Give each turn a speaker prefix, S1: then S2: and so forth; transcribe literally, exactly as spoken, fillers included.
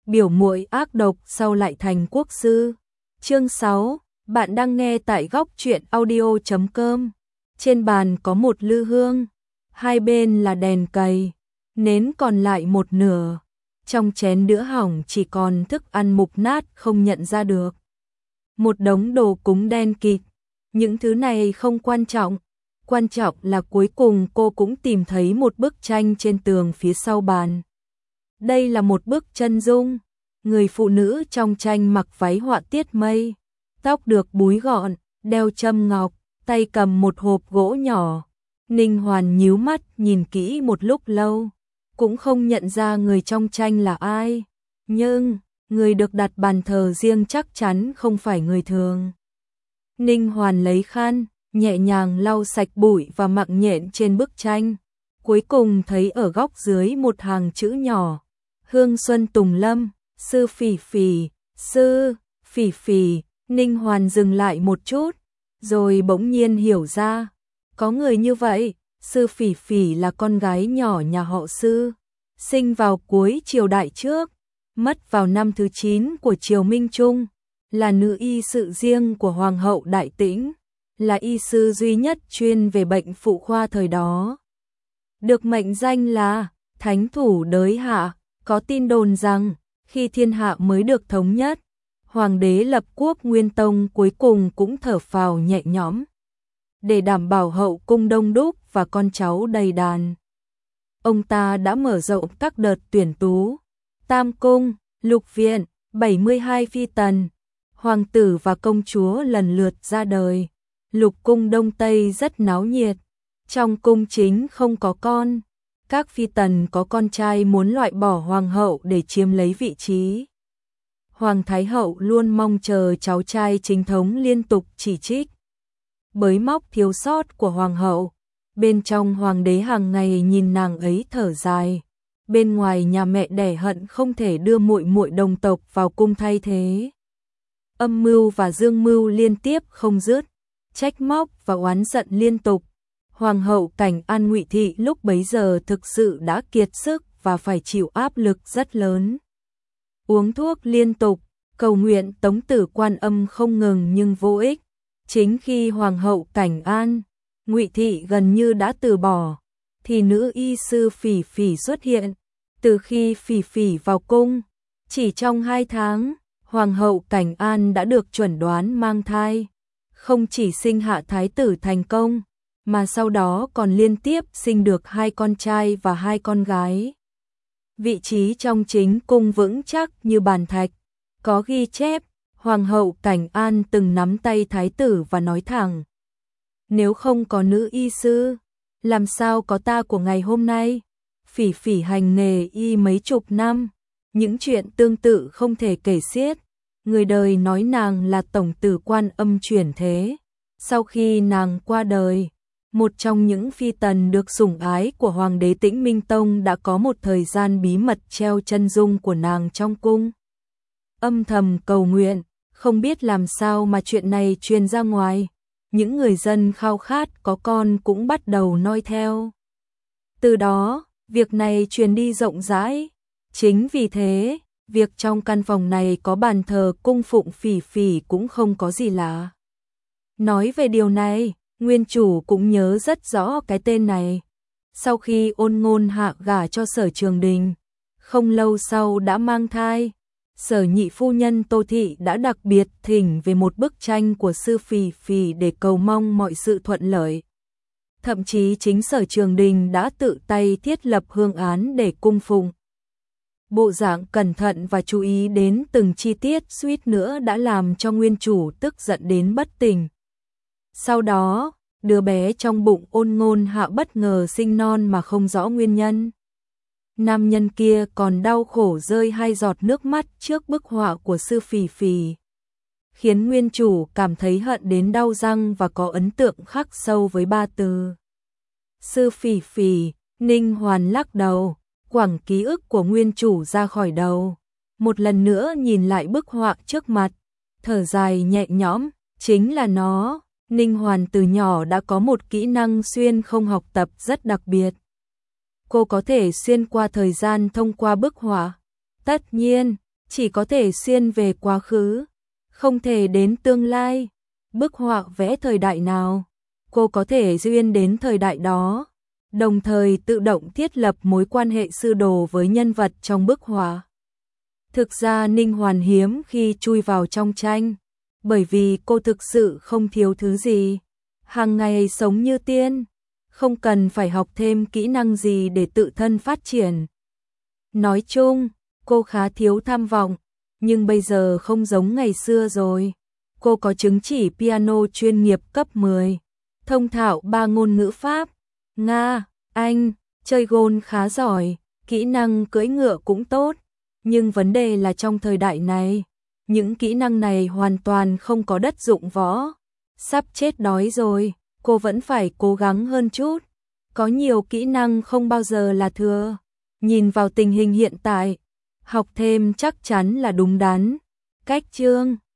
S1: biểu muội ác độc sau lại thành quốc sư. Chương sáu, bạn đang nghe tại góc truyện audio chấm com. Trên bàn có một lư hương, hai bên là đèn cầy, nến còn lại một nửa. Trong chén đĩa hỏng chỉ còn thức ăn mục nát không nhận ra được. Một đống đồ cúng đen kịt, những thứ này không quan trọng. Quan trọng là cuối cùng cô cũng tìm thấy một bức tranh trên tường phía sau bàn. Đây là một bức chân dung. Người phụ nữ trong tranh mặc váy họa tiết mây, tóc được búi gọn, đeo châm ngọc, tay cầm một hộp gỗ nhỏ. Ninh Hoàn nhíu mắt nhìn kỹ một lúc lâu, cũng không nhận ra người trong tranh là ai. Nhưng, người được đặt bàn thờ riêng chắc chắn không phải người thường. Ninh Hoàn lấy khăn, nhẹ nhàng lau sạch bụi và mạng nhện trên bức tranh. Cuối cùng thấy ở góc dưới một hàng chữ nhỏ. Hương Xuân Tùng Lâm, Sư Phỉ Phỉ, Sư Phỉ Phỉ. Ninh Hoàn dừng lại một chút, rồi bỗng nhiên hiểu ra. Có người như vậy, Sư Phỉ Phỉ là con gái nhỏ nhà họ Sư. Sinh vào cuối triều đại trước, mất vào năm thứ chín của triều Minh Trung. Là nữ y sự riêng của Hoàng hậu Đại Tĩnh. Là y sư duy nhất chuyên về bệnh phụ khoa thời đó. Được mệnh danh là Thánh thủ đới hạ. Có tin đồn rằng, khi thiên hạ mới được thống nhất, Hoàng đế lập quốc Nguyên Tông cuối cùng cũng thở phào nhẹ nhõm. Để đảm bảo hậu cung đông đúc và con cháu đầy đàn, ông ta đã mở rộng các đợt tuyển tú. Tam cung, lục viện, bảy mươi hai phi tần, hoàng tử và công chúa lần lượt ra đời. Lục cung Đông Tây rất náo nhiệt. Trong cung chính không có con. Các phi tần có con trai muốn loại bỏ hoàng hậu để chiếm lấy vị trí. Hoàng thái hậu luôn mong chờ cháu trai chính thống liên tục chỉ trích, bới móc thiếu sót của hoàng hậu. Bên trong hoàng đế hàng ngày nhìn nàng ấy thở dài. Bên ngoài nhà mẹ đẻ hận không thể đưa muội muội đồng tộc vào cung thay thế. Âm mưu và dương mưu liên tiếp không dứt, trách móc và oán giận liên tục. Hoàng hậu Cảnh An Ngụy Thị lúc bấy giờ thực sự đã kiệt sức và phải chịu áp lực rất lớn. Uống thuốc liên tục, cầu nguyện Tống Tử Quan Âm không ngừng nhưng vô ích. Chính khi Hoàng hậu Cảnh An Ngụy Thị gần như đã từ bỏ, thì nữ y sư Phỉ Phỉ xuất hiện. Từ khi Phỉ Phỉ vào cung, chỉ trong hai tháng, Hoàng hậu Cảnh An đã được chuẩn đoán mang thai. Không chỉ sinh hạ thái tử thành công, mà sau đó còn liên tiếp sinh được hai con trai và hai con gái. Vị trí trong chính cung vững chắc như bàn thạch. Có ghi chép, Hoàng hậu Cảnh An từng nắm tay thái tử và nói thẳng: nếu không có nữ y sư, làm sao có ta của ngày hôm nay? Phỉ Phỉ hành nghề y mấy chục năm, những chuyện tương tự không thể kể xiết. Người đời nói nàng là Tổng tử Quan Âm chuyển thế. Sau khi nàng qua đời, một trong những phi tần được sủng ái của Hoàng đế Tĩnh Minh Tông đã có một thời gian bí mật treo chân dung của nàng trong cung. Âm thầm cầu nguyện, không biết làm sao mà chuyện này truyền ra ngoài. Những người dân khao khát có con cũng bắt đầu noi theo. Từ đó, việc này truyền đi rộng rãi. Chính vì thế, việc trong căn phòng này có bàn thờ cung phụng Phỉ Phỉ cũng không có gì lạ. Nói về điều này, nguyên chủ cũng nhớ rất rõ cái tên này. Sau khi Ôn Ngôn Hạ gả cho Sở Trường Đình, không lâu sau đã mang thai, Sở nhị phu nhân Tô Thị đã đặc biệt thỉnh về một bức tranh của sư Phỉ Phỉ để cầu mong mọi sự thuận lợi. Thậm chí chính Sở Trường Đình đã tự tay thiết lập hương án để cung phụng. Bộ dạng cẩn thận và chú ý đến từng chi tiết suýt nữa đã làm cho nguyên chủ tức giận đến bất tỉnh. Sau đó, đứa bé trong bụng Ôn Ngôn Hạ bất ngờ sinh non mà không rõ nguyên nhân. Nam nhân kia còn đau khổ rơi hai giọt nước mắt trước bức họa của sư Phỉ Phỉ, khiến nguyên chủ cảm thấy hận đến đau răng và có ấn tượng khắc sâu với ba từ. Sư Phỉ Phỉ. Ninh Hoàn lắc đầu, quẳng ký ức của nguyên chủ ra khỏi đầu. Một lần nữa nhìn lại bức họa trước mặt, thở dài nhẹ nhõm, chính là nó. Ninh Hoàn từ nhỏ đã có một kỹ năng xuyên không học tập rất đặc biệt. Cô có thể xuyên qua thời gian thông qua bức họa. Tất nhiên, chỉ có thể xuyên về quá khứ, không thể đến tương lai. Bức họa vẽ thời đại nào, cô có thể duyên đến thời đại đó, đồng thời tự động thiết lập mối quan hệ sư đồ với nhân vật trong bức họa. Thực ra Ninh Hoàn hiếm khi chui vào trong tranh, bởi vì cô thực sự không thiếu thứ gì, hàng ngày sống như tiên, không cần phải học thêm kỹ năng gì để tự thân phát triển. Nói chung, cô khá thiếu tham vọng, nhưng bây giờ không giống ngày xưa rồi. Cô có chứng chỉ piano chuyên nghiệp cấp mười, thông thạo ba ngôn ngữ Pháp, Nga, Anh, chơi gôn khá giỏi, kỹ năng cưỡi ngựa cũng tốt. Nhưng vấn đề là trong thời đại này, những kỹ năng này hoàn toàn không có đất dụng võ. Sắp chết đói rồi, cô vẫn phải cố gắng hơn chút. Có nhiều kỹ năng không bao giờ là thừa. Nhìn vào tình hình hiện tại, học thêm chắc chắn là đúng đắn. Cách chương